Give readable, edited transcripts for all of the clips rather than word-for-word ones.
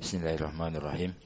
Bismillahirrahmanirrahim.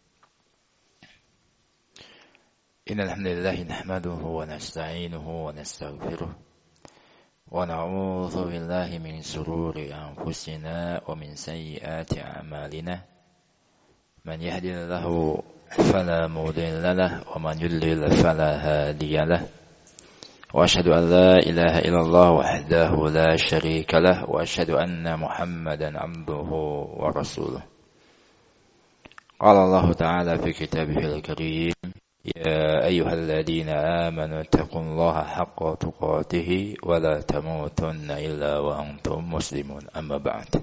Innal hamdalillah nahmaduhu wa nasta'inuhu wa nastaghfiruh wa na'udzu billahi min shururi anfusina wa min sayyiati a'malina. Man yahdihillahu fala mudilla lahu wa man yudlil fala hadiya lahu. Wa asyhadu an la ilaha illallah wahdahu la syarika lahu wa asyhadu anna Muhammadan 'abduhu wa rasuluh. Qala Allah Ta'ala fi kitabihil karim, ya ayyuhalladzina amanu taqullaha haqqa tuqatih wa la tamutunna illa wa antum muslimun. Amma ba'd.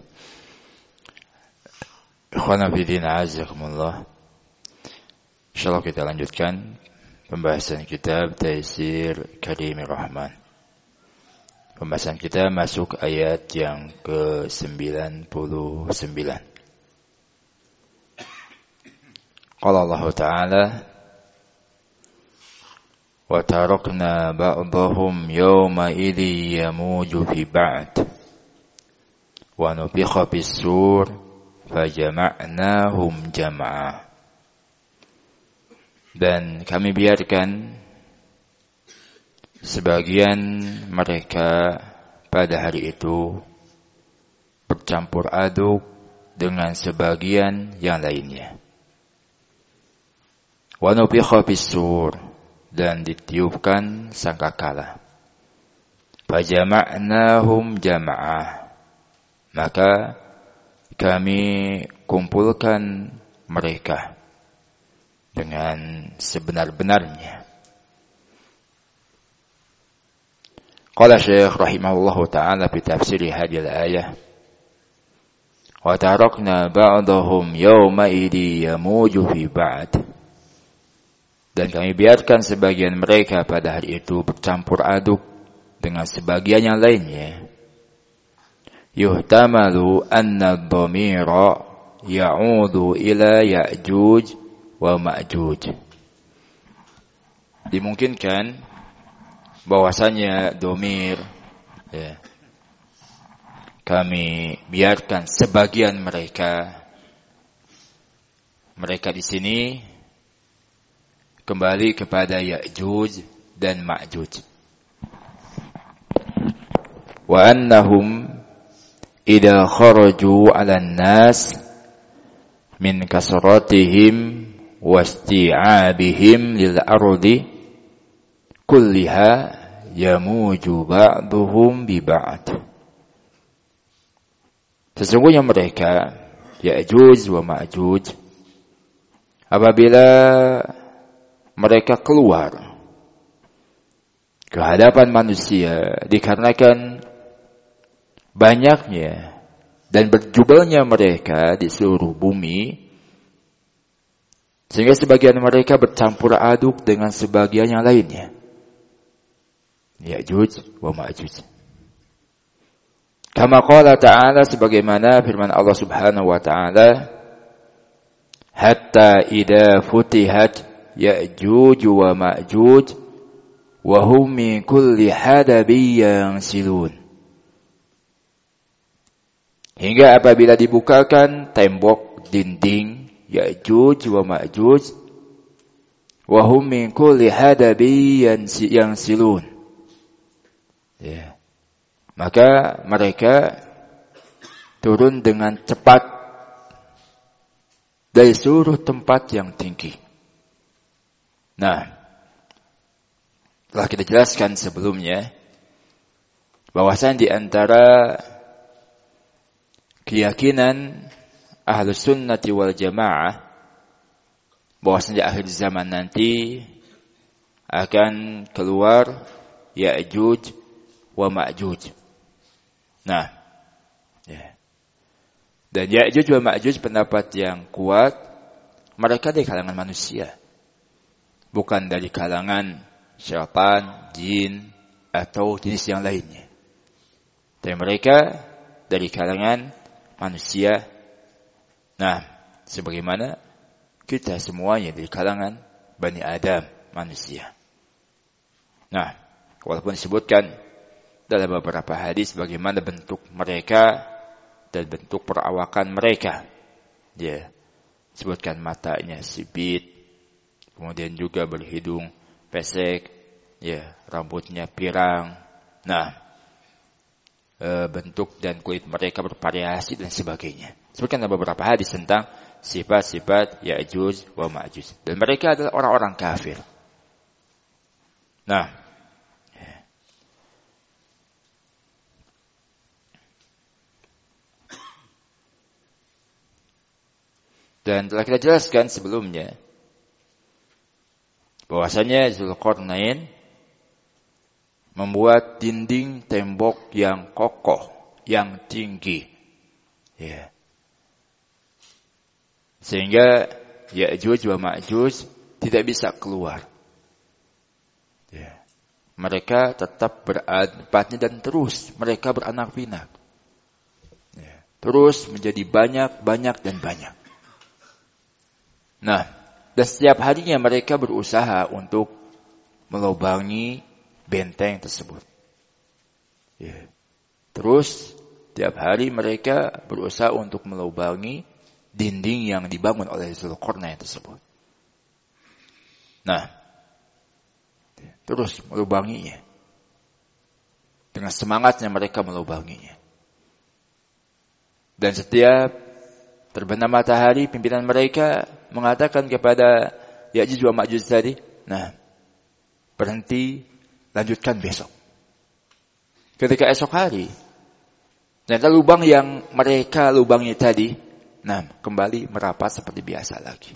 Ikhwana fillah, azakumullah. Insyaallah kita lanjutkan pembahasan kitab Taisir Karimir Rahman. Pembahasan kita masuk ayat yang ke-99. Qala Allah Ta'ala, wa tarakna ba'dahum yawma idhi yamuju fi ba'd wa nufikha bis-sur fajama'nahum jam'a. Dan kami biarkan sebagian mereka pada hari itu bercampur aduk dengan sebagian yang lainnya. Wa nufikha bis-sur, dan ditiupkan sangkakala. Fajama'nahum jam'ah, maka kami kumpulkan mereka dengan sebenar-benarnya. Qala Syekh rahimahullahu ta'ala fi tafsiri hadhihi al-ayah, wa tarakna ba'dahum yawma idhi yamuju fi ba'd, dan kami biarkan sebagian mereka pada hari itu bercampur aduk dengan sebagian yang lainnya. Yuhtamalu anna ad-dhamira ya'udu ila Ya'juj wa Ma'juj. Dimungkinkan bahwasanya dhamir, kami biarkan sebagian mereka di sini kembali kepada Ya'juj dan Ma'juj. Wa annahum idza kharaju 'alan nas min kasratihim wasti'abihim lil ardi kulliha yamuju ba'duhum bi ba'd. Sesungguhnya mereka Ya'juj wa Ma'juj, apabila mereka keluar ke hadapan manusia dikarenakan banyaknya dan berjubelnya mereka di seluruh bumi, sehingga sebagian mereka bercampur aduk dengan sebagian yang lainnya. Ya'juj wa Ma'juj. Kama qala ta'ala, sebagaimana firman Allah Subhanahu wa ta'ala, hatta idza futihat Ya'juj wa Ma'juj wa hum min kulli hadabin yansilun. Hingga apabila dibukakan tembok dinding Ya'juj wa Ma'juj wa hum min kulli hadabin yansilun. Maka mereka turun dengan cepat dari seluruh tempat yang tinggi. Nah, telah kita jelaskan sebelumnya bahwasan di antara keyakinan Ahlus Sunnati wal Jamaah bahwasan di akhir zaman nanti akan keluar Ya'juj wa Ma'juj. Nah, dan Ya'juj wa Ma'juj pendapat yang kuat, mereka dari kalangan manusia, bukan dari kalangan syaitan, jin, atau jenis yang lainnya. Tapi mereka dari kalangan manusia. Nah, sebagaimana kita semuanya dari kalangan Bani Adam, manusia. Nah, walaupun disebutkan dalam beberapa hadis bagaimana bentuk mereka dan bentuk perawakan mereka. Sebutkan matanya sipit, kemudian juga berhidung pesek, ya, rambutnya pirang. Nah, bentuk dan kulit mereka bervariasi dan sebagainya. Sebutkan beberapa hadis tentang sifat-sifat Ya'juj wa Ma'juj. Dan mereka adalah orang-orang kafir. Nah, dan telah kita jelaskan sebelumnya bahwasanya Zulkarnain membuat dinding tembok yang kokoh, yang tinggi. Ya. Sehingga Ya'juj wa Ma'juj tidak bisa keluar. Ya. Mereka tetap berada di tempatnya dan terus mereka beranak pinak. Ya. Terus menjadi banyak dan banyak. Nah, dan setiap harinya mereka berusaha untuk melubangi benteng tersebut. Ya. Terus setiap hari mereka berusaha untuk melubangi dinding yang dibangun oleh Zulkarnain tersebut. Nah, terus melubanginya. Dengan semangatnya mereka melubanginya. Dan setiap terbenam matahari, pimpinan mereka mengatakan kepada Ya'juj wa Ma'juj tadi, nah, berhenti, lanjutkan besok. Ketika esok hari, ternyata lubang yang mereka lubangi tadi, nah, kembali merapat seperti biasa lagi.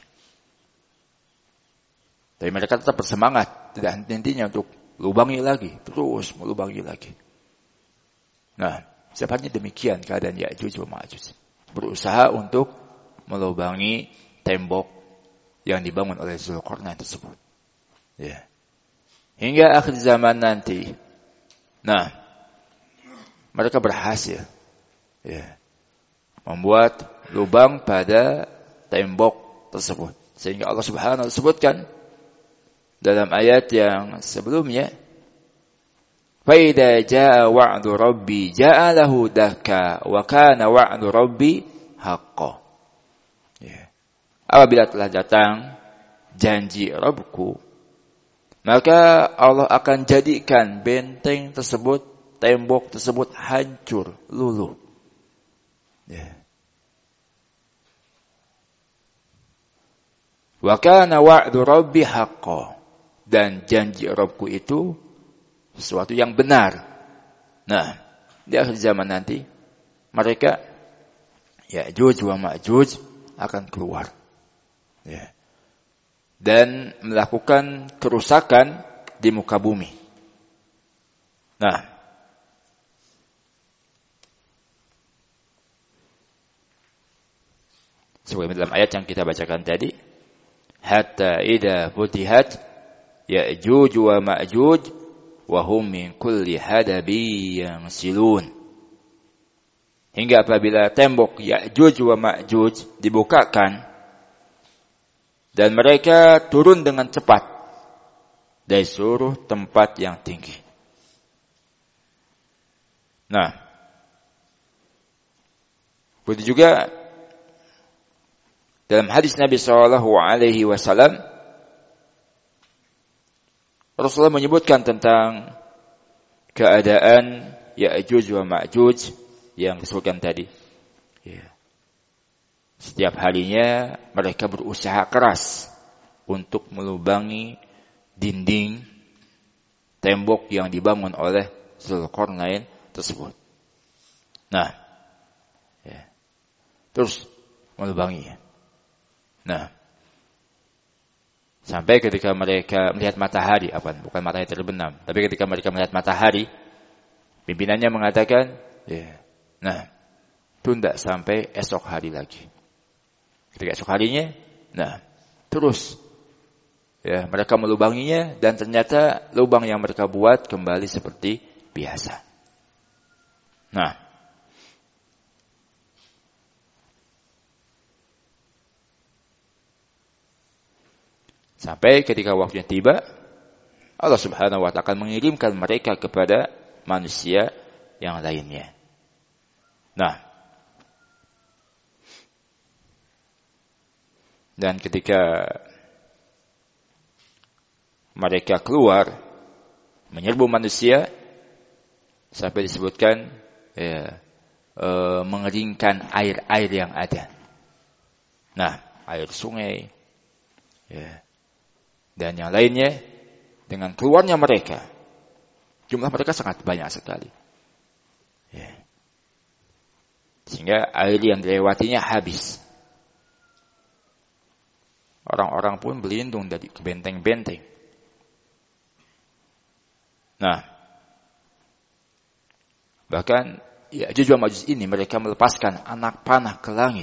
Tapi mereka tetap bersemangat, tidak henti-hentinya untuk lubangi lagi, terus melubangi lagi. Nah, sebenarnya demikian keadaan Ya'juj wa Ma'juj. Berusaha untuk melubangi tembok yang dibangun oleh Zulkarnain tersebut. Ya. Hingga akhir zaman nanti. Nah, mereka berhasil, ya, membuat lubang pada tembok tersebut. Sehingga Allah Subhanahu wa taala sebutkan dalam ayat yang sebelumnya, فَإِذَا جَاءَ وَعْدُ رَبِّي جَعَلَهُ دَكَّا وَكَانَ وَعْدُ رَبِّي حَقًّا. Ya. Apabila telah datang janji Rabbku, maka Allah akan jadikan benteng tersebut, tembok tersebut hancur, luluh. Ya. Wa kana wa'du rabbi haqqan. Dan janji Rabbku itu sesuatu yang benar. Nah, di akhir zaman nanti mereka Ya'juj wa Ma'juj akan keluar. Ya. Dan melakukan kerusakan di muka bumi. Nah, seperti dalam ayat yang kita bacakan tadi, hatta idza futihat Ya'juj wa Ma'juj wa hum min kulli hadabi yansilun. Hingga apabila tembok Ya'juj wa Ma'juj dibukakan dan mereka turun dengan cepat dari seluruh tempat yang tinggi. Nah, begitu juga dalam hadis Nabi SAW, Rasulullah menyebutkan tentang keadaan Ya'juj wa Ma'juj yang disebutkan tadi. Ya. Setiap harinya mereka berusaha keras untuk melubangi dinding tembok yang dibangun oleh Zulkarnain tersebut. Nah, ya. Terus melubanginya. Nah, sampai ketika mereka melihat matahari, bukan matahari terbenam, tapi ketika mereka melihat matahari, pimpinannya mengatakan, ya, nah, tunda sampai esok hari lagi. Ketika esok harinya, nah, terus, ya, mereka melubanginya dan ternyata lubang yang mereka buat kembali seperti biasa. Nah, sampai ketika waktunya tiba, Allah Subhanahu wa taala akan mengirimkan mereka kepada manusia yang lainnya. Nah, Dan ketika mereka keluar menyerbu manusia, sampai disebutkan mengeringkan air-air yang ada. Nah, air sungai dan yang lainnya, dengan keluarnya mereka, jumlah mereka sangat banyak sekali. Sehingga air yang dilewatinya habis. Orang-orang pun berlindung dari benteng-benteng. Nah, bahkan Ya'juj wa Ma'juj ini mereka melepaskan anak panah ke langit.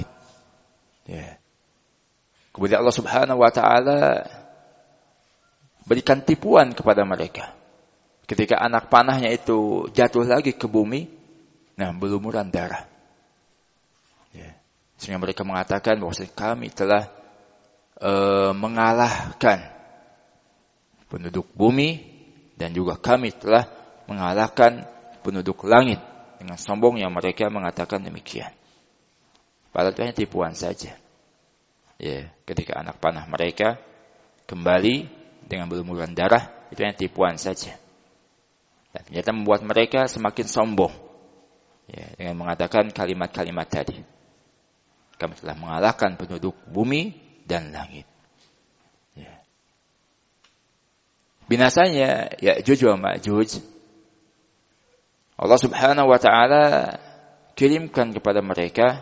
Kemudian Allah Subhanahu wa taala berikan tipuan kepada mereka. Ketika anak panahnya itu jatuh lagi ke bumi, berlumuran darah. Sehingga mereka mengatakan bahwa kami telah mengalahkan penduduk bumi dan juga kami telah mengalahkan penduduk langit. Dengan sombongnya mereka mengatakan demikian. Padahal itu hanya tipuan saja. Ketika anak panah mereka kembali dengan berlumuran darah, itu hanya tipuan saja. Dan ternyata membuat mereka semakin sombong. Dengan mengatakan kalimat-kalimat tadi. Kami telah mengalahkan penduduk bumi dan langit. Binasanya Ya'juj wa Ma'juj, Allah Subhanahu wa taala kirimkan kepada mereka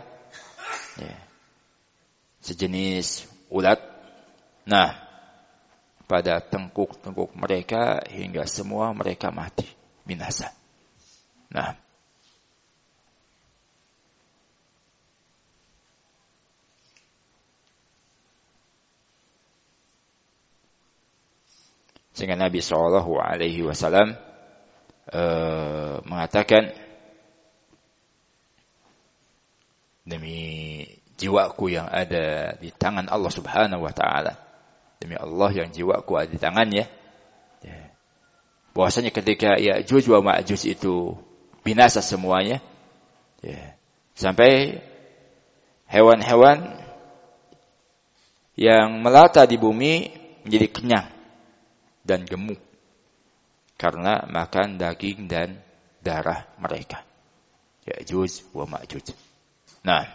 sejenis ulat. Nah, pada tengkuk-tengkuk mereka hingga semua mereka mati, binasa. Nah, sehingga Nabi SAW mengatakan, demi jiwaku yang ada di tangan Allah Subhanahu wa taala, demi Allah yang jiwaku ada di tangannya, bahwasanya ketika Ya'juj wa Ma'juj itu binasa semuanya, sampai hewan-hewan yang melata di bumi menjadi kenyang dan gemuk karena makan daging dan darah mereka. Ya'juj wa Ma'juj. Nah,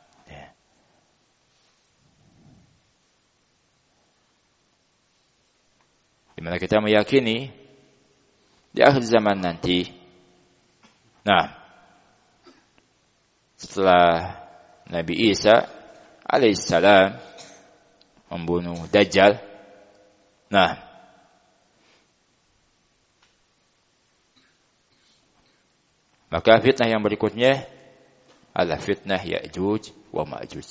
di mana kita meyakini di akhir zaman nanti, setelah Nabi Isa alaihissalam membunuh Dajjal, maka fitnah yang berikutnya adalah fitnah Ya'juj wa Ma'juj.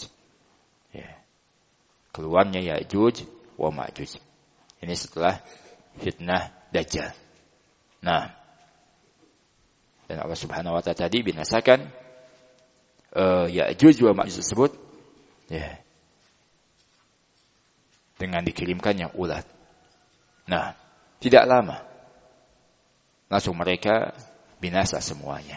Keluarnya Ya'juj wa Ma'juj. Ini setelah fitnah Dajjal. Dan Allah Subhanahu wa taala tadi binasakan Ya'juj wa Ma'juj tersebut dengan dikirimkannya ulat. Tidak lama langsung mereka binasa semuanya.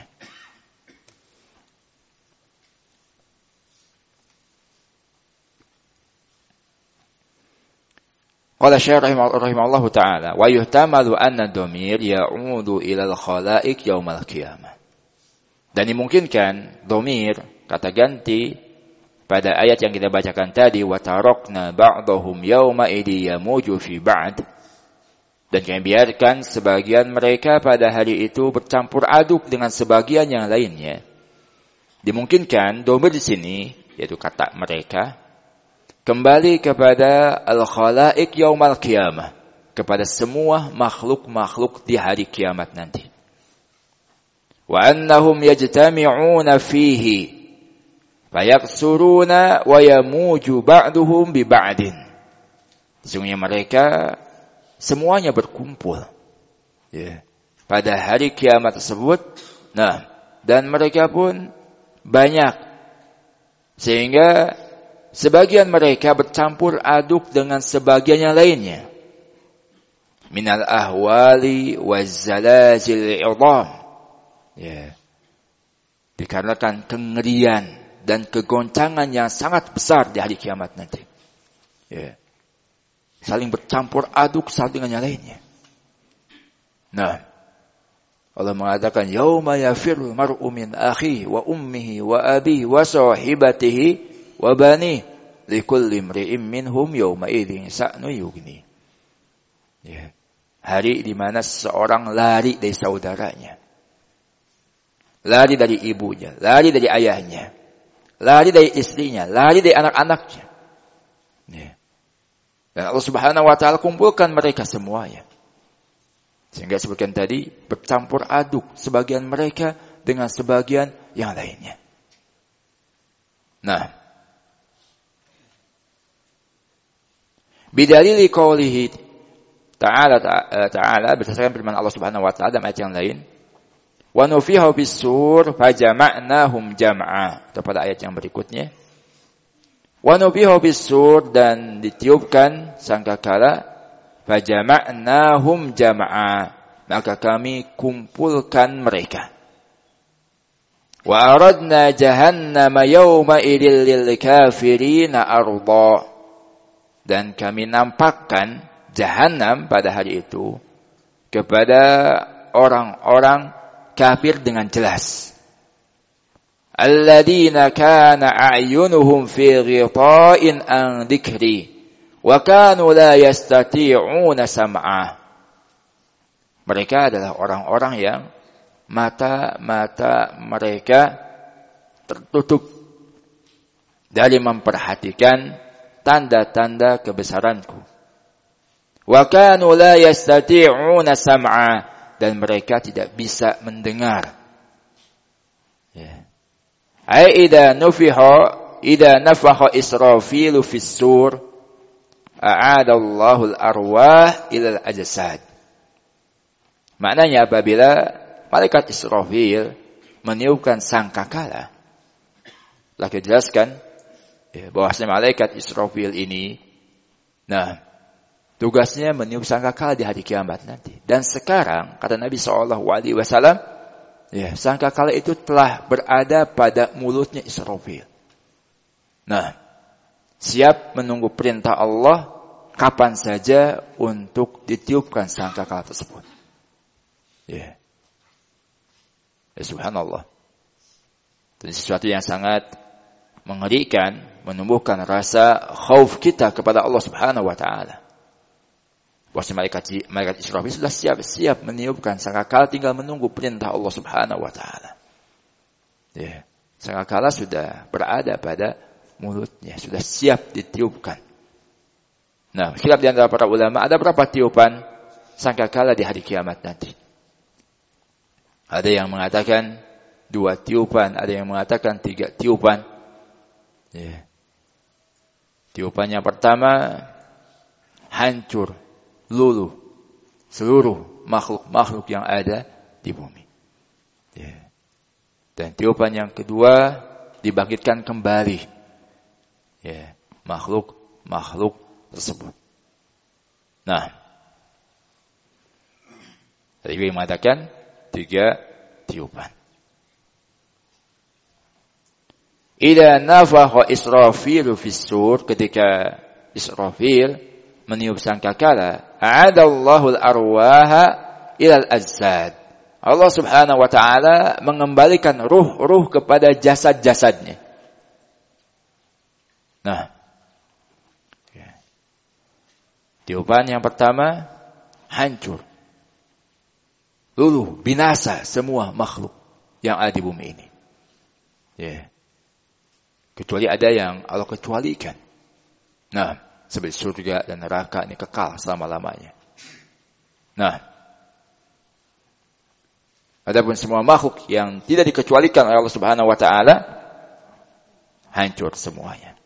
Qala Syekh rahimahullahu taala, wa yuhtamalu anna dhamir ya'udu ila al-khalaiq yaumil qiyamah. Dan dimungkinkan dhamir, kata ganti pada ayat yang kita bacakan tadi, wa tarakna ba'dahum yauma idhi yamuju fi ba'd, dan kami biarkan sebagian mereka pada hari itu bercampur aduk dengan sebagian yang lainnya. Dimungkinkan dhamir di sini, yaitu kata mereka, kembali kepada al-khalaiq yaumal qiyamah, kepada semua makhluk-makhluk di hari kiamat nanti. Wa annahum yajtami'una fihi fayaqsuruna wa yamuju ba'duhum bi ba'din. Sesungguhnya mereka semuanya berkumpul pada hari kiamat tersebut. Dan mereka pun banyak, sehingga sebagian mereka bercampur aduk dengan sebagian yang lainnya. Minal ahwali wazzalazil idham. Dikarenakan kengerian dan kegoncangan yang sangat besar di hari kiamat nanti. Ya. Saling bercampur aduk satu dengan yang lainnya. Nah, Allah mengatakan yauma yafirul mar'u min akhihi wa ummihi wa abihi wa sahibatihi wa banihi likulli imri'in minhum yawma idzin sa'nu yughni. Ya. Hari di mana seseorang lari dari saudaranya. Lari dari ibunya, lari dari ayahnya, lari dari istrinya, lari dari anak-anaknya. Ya. Dan Allah Subhanahu wa taala kumpulkan mereka semuanya. Sehingga sebutkan tadi bercampur aduk sebagian mereka dengan sebagian yang lainnya. Nah, bidalili qaulihi ta'ala berdasarkan firman Allah Subhanahu wa taala dalam ayat yang lain, wa nufiha bis-sur fajama'nahum jam'a. Atau pada ayat yang berikutnya, wa nufiha bis-sur dan ditiupkan sangkakala fajama'nahum jam'a, maka kami kumpulkan mereka. Wa aradna jahannama yawma idil lil kafirina arda, dan kami nampakkan Jahannam pada hari itu kepada orang-orang kafir dengan jelas. Alladzina kana a'yunuhum fi ghita'in an dzikri wa kanu la yastati'una sam'a. Mereka adalah orang-orang yang mata-mata mereka tertutup dari memperhatikan tanda-tanda kebesaranku. Wa kanu la yastati'una sam'a, dan mereka tidak bisa mendengar. Ya. Ai idza nafakha Israfilu fis-sur a'ada Allahul arwah ila al-ajsad. Maknanya apabila malaikat Israfil meniupkan sangkakala, telah dijelaskan bahwasanya malaikat Israfil ini, tugasnya meniup sangkakala di hari kiamat nanti. Dan sekarang kata Nabi SAW, sangkakala itu telah berada pada mulutnya Israfil. Siap menunggu perintah Allah kapan saja untuk ditiupkan sangkakala tersebut. Subhanallah. Itu sesuatu yang sangat mengerikan, menumbuhkan rasa khauf kita kepada Allah Subhanahu wa taala. Bahwa malaikat Israfil sudah siap meniupkan sangkakala, tinggal menunggu perintah Allah Subhanahu wa taala. Sangkakala sudah berada pada mulutnya, sudah siap ditiupkan. Khilaf di antara para ulama, ada berapa tiupan sangkakala di hari kiamat nanti? Ada yang mengatakan 2 tiupan, ada yang mengatakan 3 tiupan. Tiupan yang pertama hancur, luluh seluruh makhluk-makhluk yang ada di bumi. Dan tiupan yang kedua dibangkitkan kembali makhluk-makhluk tersebut. Tadi mengatakan 3 tiupan. Idza nafakha Israfilu fis-sur, ketika Israfil meniup sangkakala, a'adallahu al-arwaha ila al-ajsad. Allah Subhanahu wa taala mengembalikan ruh-ruh kepada jasad-jasadnya. Tiupan yang pertama hancur, luluh, binasa semua makhluk yang ada di bumi ini. Kecuali ada yang Allah kecualikan. Seperti surga dan neraka ini kekal selama-lamanya. Adapun semua makhluk yang tidak dikecualikan oleh Allah Subhanahu wa taala hancur semuanya.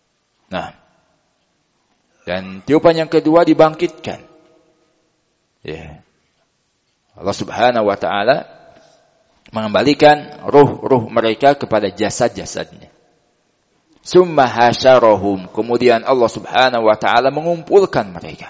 Dan tiupan yang kedua dibangkitkan. Allah Subhanahu wa taala mengembalikan ruh-ruh mereka kepada jasad-jasadnya. Summa hasyarahum, kemudian Allah Subhanahu wa taala mengumpulkan mereka.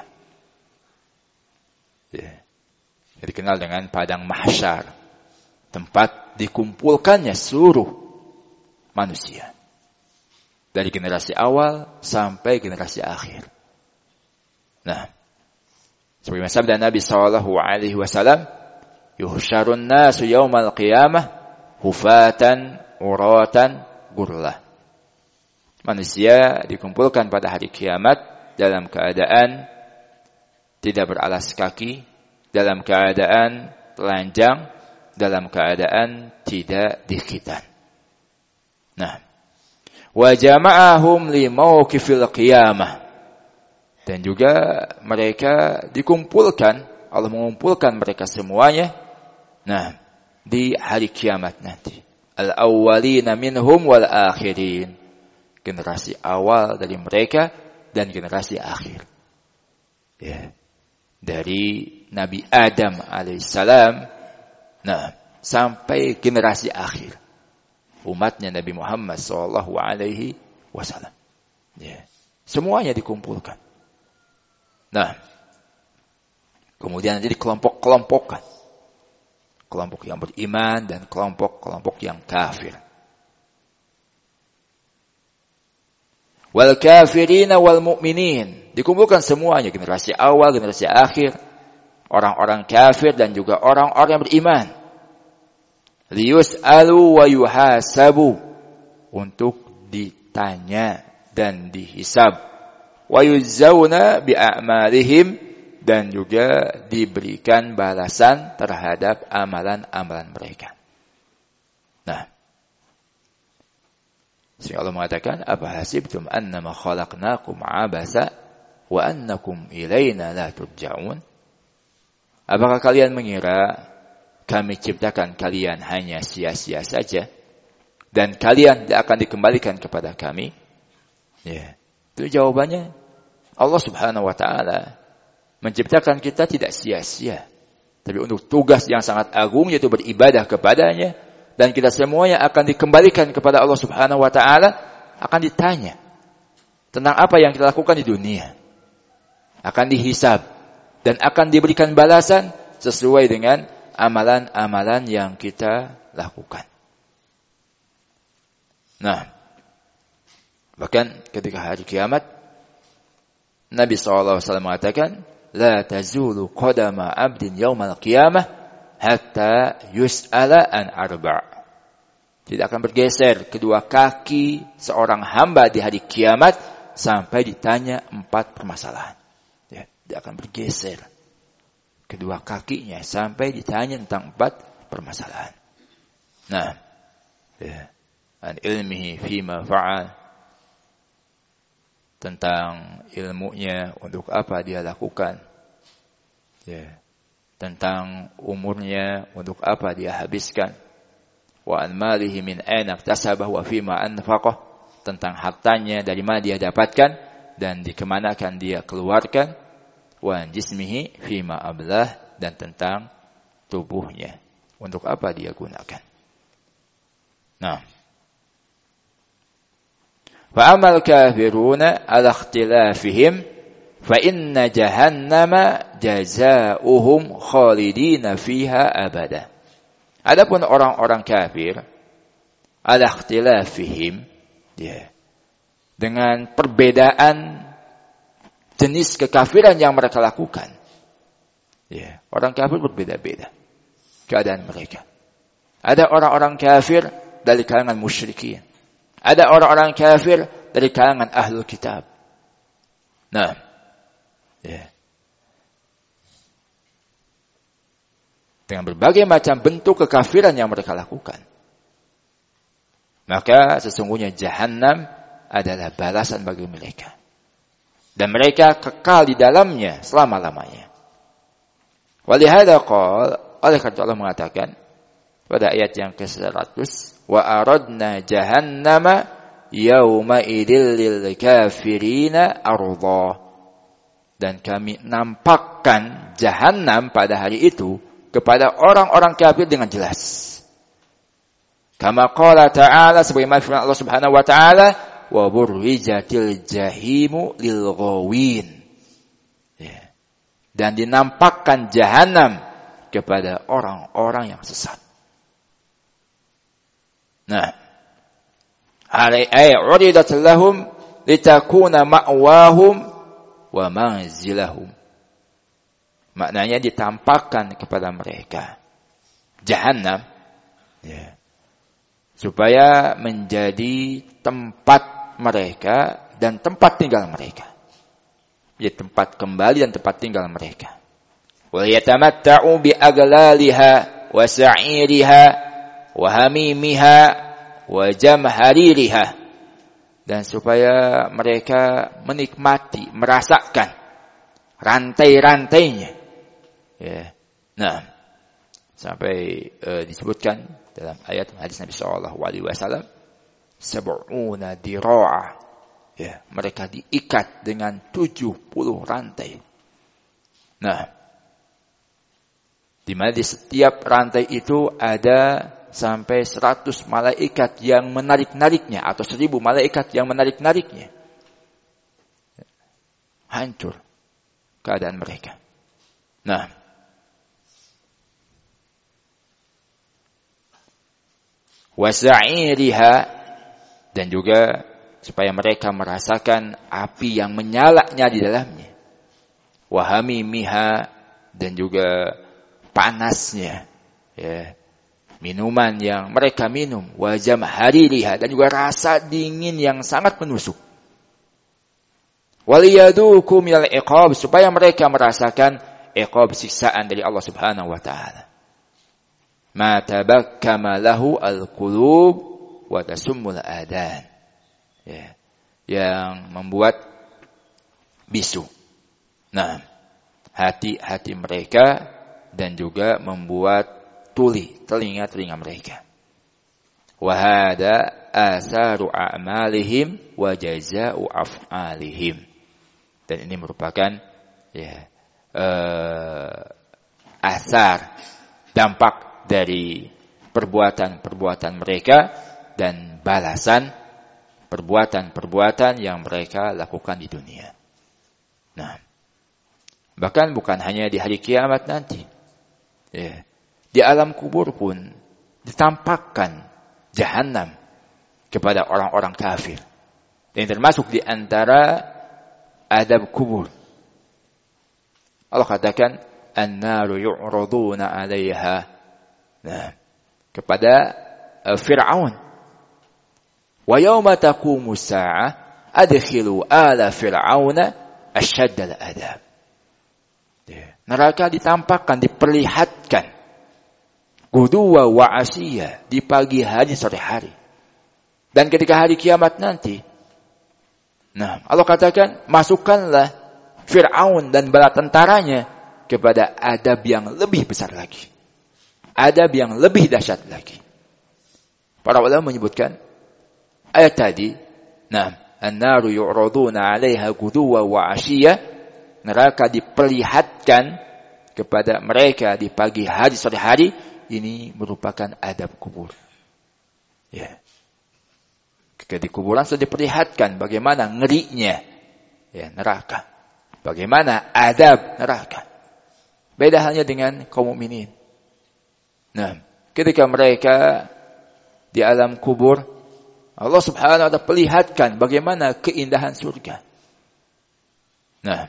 Dikenal dengan padang mahsyar, tempat dikumpulkannya seluruh manusia. Dari generasi awal sampai generasi akhir. Nah, sebagai sabda Nabi SAW, yuhsyarun nasu yaumal qiyamah hufatan uratan gurlah. Manusia dikumpulkan pada hari kiamat dalam keadaan tidak beralas kaki, dalam keadaan telanjang, dalam keadaan tidak dikhitan. Nah, wa jama'ahum li mauqifil qiyamah. Dan juga mereka dikumpulkan, Allah mengumpulkan mereka semuanya. Nah, di hari kiamat nanti. Al-awwalina minhum wal akhirin. Generasi awal dari mereka dan generasi akhir. Ya. Dari Nabi Adam alaihissalam, nah, sampai generasi akhir. Umatnya Nabi Muhammad sallallahu alaihi wasallam. Ya. Semuanya dikumpulkan. Nah, kemudian jadi kelompok-kelompokan. Kelompok yang beriman dan kelompok-kelompok yang kafir. Wal kafirina wal mu'minin. Dikumpulkan semuanya, generasi awal, generasi akhir. Orang-orang kafir dan juga orang-orang yang beriman. Liyus'alu wa yuhasabu. Untuk ditanya dan dihisab. Wa yuzawna bi'a'malihim. Dan juga diberikan balasan terhadap amalan-amalan mereka. Nah, sehingga Allah mengatakan, apa hasibtum annama khalaqnakum abasa wa annakum ilaina la turja'un? Apakah kalian mengira kami ciptakan kalian hanya sia-sia saja dan kalian tidak akan dikembalikan kepada kami? Ya, itu jawabannya. Allah Subhanahu wa taala menciptakan kita tidak sia-sia, tapi untuk tugas yang sangat agung, yaitu beribadah kepadanya. Dan kita semuanya akan dikembalikan kepada Allah Subhanahu wa ta'ala, akan ditanya tentang apa yang kita lakukan di dunia. Akan dihisab dan akan diberikan balasan sesuai dengan amalan-amalan yang kita lakukan. Nah, bahkan ketika hari kiamat, Nabi SAW mengatakan, la tazulu qadama abdin yaumal qiyamah hatta yus'ala an arba'. Tidak akan bergeser kedua kaki seorang hamba di hari kiamat sampai ditanya 4 permasalahan. Ya, tidak akan bergeser kedua kakinya sampai ditanya tentang 4 permasalahan. Nah, ya, an ilmihi fima fa'al. Tentang ilmunya, untuk apa dia lakukan. Ya. Tentang umurnya, untuk apa dia habiskan. Wa an malihi min aina iktasabah wa fima anfaqah. Tentang hartanya, dari mana dia dapatkan dan dikemanakan dia keluarkan. Wa an jismihi fima ablah, dan tentang tubuhnya, untuk apa dia gunakan. Nah, فَأَمَّا الْكَافِرُونَ عَلَى اخْتِلَافِهِمْ فَإِنَّ جَهَنَّمَ جَزَاؤُهُمْ خَالِدِينَ فِيهَا أَبَدًا. Adapun orang-orang kafir, عَلَى اخْتِلَافِهِمْ, ya, dengan perbedaan jenis kekafiran yang mereka lakukan. Ya, orang kafir berbeda-beda keadaan mereka. Ada orang-orang kafir dari kalangan musyrikin. Ada orang-orang kafir dari kalangan ahlul kitab. Nah, ya. Dengan berbagai macam bentuk kekafiran yang mereka lakukan. Maka sesungguhnya Jahannam adalah balasan bagi mereka. Dan mereka kekal di dalamnya selama-lamanya. Walihada qala, oleh karena Allah mengatakan pada ayat yang ke-100, wa aradna jahannama yauma idil lil kafirina arda. Dan kami nampakkan Jahannam pada hari itu kepada orang-orang kafir dengan jelas. Kama qala ta'ala, sebagaimana firman Allah Subhanahu wa ta'ala, wa burrijatil jahimu lil ghawin. Ya. Dan dinampakkan Jahannam kepada orang-orang yang sesat. Nah, Ay uridat lahum litakuna ma'wahum wa manzilahum. Maknanya ditampakkan kepada mereka Jahannam, ya, supaya menjadi tempat mereka dan tempat tinggal mereka. Jadi tempat kembali dan tempat tinggal mereka. Wa yatamatta'u bi aglaliha wa sa'iriha wa hamimiha wa jamhaririha, dan supaya mereka menikmati, merasakan rantai-rantainya. Ya. Nah, sampai disebutkan dalam ayat hadis Nabi sallallahu alaihi wasallam, sab'una dira'ah. Ya, mereka diikat dengan 70 rantai. Nah, di mana di setiap rantai itu ada sampai 100 malaikat yang menarik-nariknya, atau 1000 malaikat yang menarik-nariknya. Hancur keadaan mereka. Nah, wasa'iriha, dan juga supaya mereka merasakan api yang menyalanya di dalamnya. Wahamimiha, dan juga panasnya, ya, minuman yang mereka minum. Wajamhaririha, dan juga rasa dingin yang sangat menusuk. Waliyadukum minal iqab, supaya mereka merasakan iqab, siksaan dari Allah Subhanahu wa taala. Ma tabakkama lahu al-qulub wa tasummul adan. Ya, yang membuat bisu. Nah, hati-hati mereka, dan juga membuat tuli telinga-telinga mereka. Wa hada asaru a'malihim wa jazaa'u af'alihim. Dan ini merupakan, ya, asar, dampak dari perbuatan-perbuatan mereka dan balasan perbuatan-perbuatan yang mereka lakukan di dunia. Nah, bahkan bukan hanya di hari kiamat nanti, ya, di alam kubur pun ditampakkan Jahannam kepada orang-orang kafir. Dan termasuk di antara adab kubur. Allah katakan, an-naru yu'raduna 'alaiha. Nah, kepada Fir'aun. Wa yawma taqumu as-sa'ah adkhilu ala fir'auna asyaddal adab. Neraka ditampakkan, diperlihatkan guduwa wa asiyah, di pagi hari sore hari. Dan ketika hari kiamat nanti, nah, Allah katakan, masukkanlah Fir'aun dan bala tentaranya kepada adab yang lebih besar lagi. Adab yang lebih dahsyat lagi. Para ulama menyebutkan ayat tadi, nah, an-naru yu'raduna 'alaiha guduwa wa asiyah, neraka diperlihatkan kepada mereka di pagi hari sore hari, ini merupakan adab kubur. Ya. Ketika di kuburan sudah diperlihatkan bagaimana ngerinya, ya, neraka. Bagaimana adab neraka. Beda halnya dengan kaum mukminin. Nah, ketika mereka di alam kubur, Allah Subhanahu wa ta'ala perlihatkan bagaimana keindahan surga. Nah,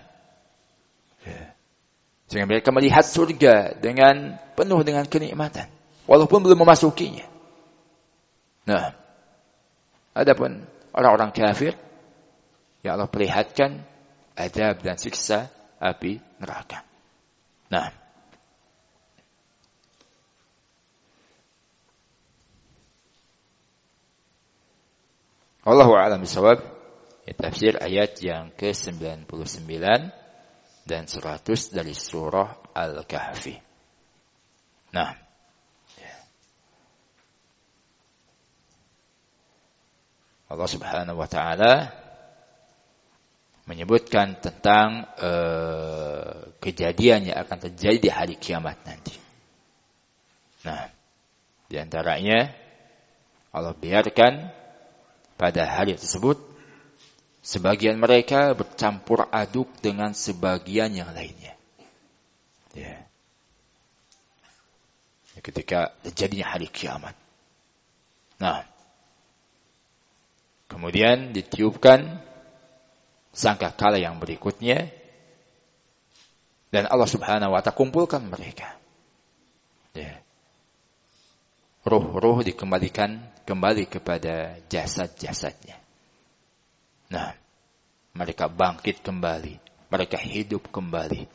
sehingga mereka melihat surga dengan penuh dengan kenikmatan, walaupun belum memasukinya. Nah, adapun orang-orang kafir, ya Allah perlihatkan azab dan siksa api neraka. Nah, Wallahu a'lam bishawab. Tafsir ayat yang ke-99 dan 100 dari surah Al-Kahfi. Nah, Allah Subhanahu wa ta'ala menyebutkan tentang kejadian yang akan terjadi di hari kiamat nanti. Nah, di antaranya Allah biarkan pada hari tersebut sebagian mereka bercampur aduk dengan sebagian yang lainnya. Ya. Ketika terjadinya hari kiamat. Nah, Kemudian ditiupkan sangkakala yang berikutnya dan Allah Subhanahu wa ta'ala kumpulkan mereka. Ya. Ruh-ruh dikembalikan kembali kepada jasad-jasadnya. Nah, mereka bangkit kembali, mereka hidup kembali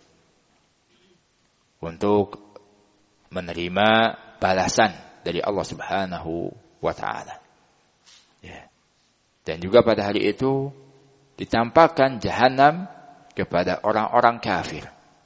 untuk menerima balasan dari Allah Subhanahu wa ta'ala. Ya. Dan juga pada hari itu ditampakkan jahanam kepada orang-orang kafir.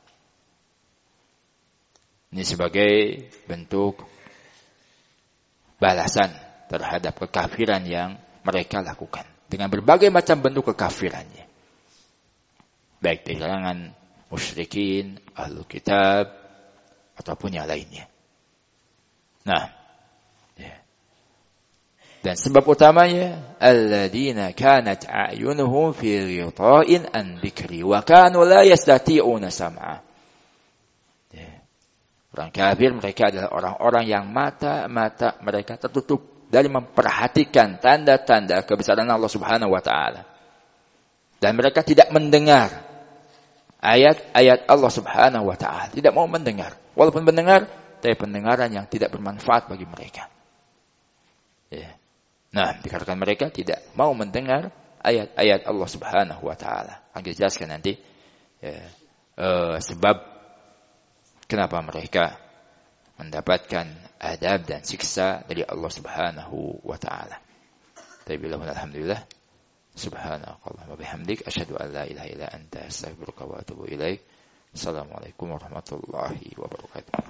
Ini sebagai bentuk balasan terhadap kekafiran yang mereka lakukan. Dengan berbagai macam bentuk kekafirannya. Baik dari kalangan musyrikin, ahlul kitab, ataupun yang lainnya. Nah, ya. Dan sebab utamanya, alladzina kanat a'yunuhum fi ghita'in an dzikri wa kanu la yastati'una sam'a. Ya. Orang kafir mereka adalah orang-orang yang mata mereka tertutup dari memperhatikan tanda-tanda kebesaran Allah Subhanahu wa taala. Dan mereka tidak mendengar ayat-ayat Allah Subhanahu wa taala, tidak mau mendengar. Walaupun mendengar, tapi pendengaran yang tidak bermanfaat bagi mereka. Ya. Nah, dikarenakan mereka tidak mau mendengar ayat-ayat Allah Subhanahu wa taala. Akan dijelaskan nanti ya, sebab kenapa mereka mendapatkan adab dan siksa dari Allah Subhanahu wa taala. Alhamdulillah. Subhanakallah wa bihamdik asyhadu an la ilaha illa anta astaghfiruka wa atubu ilaik. Assalamualaikum warahmatullahi wabarakatuh.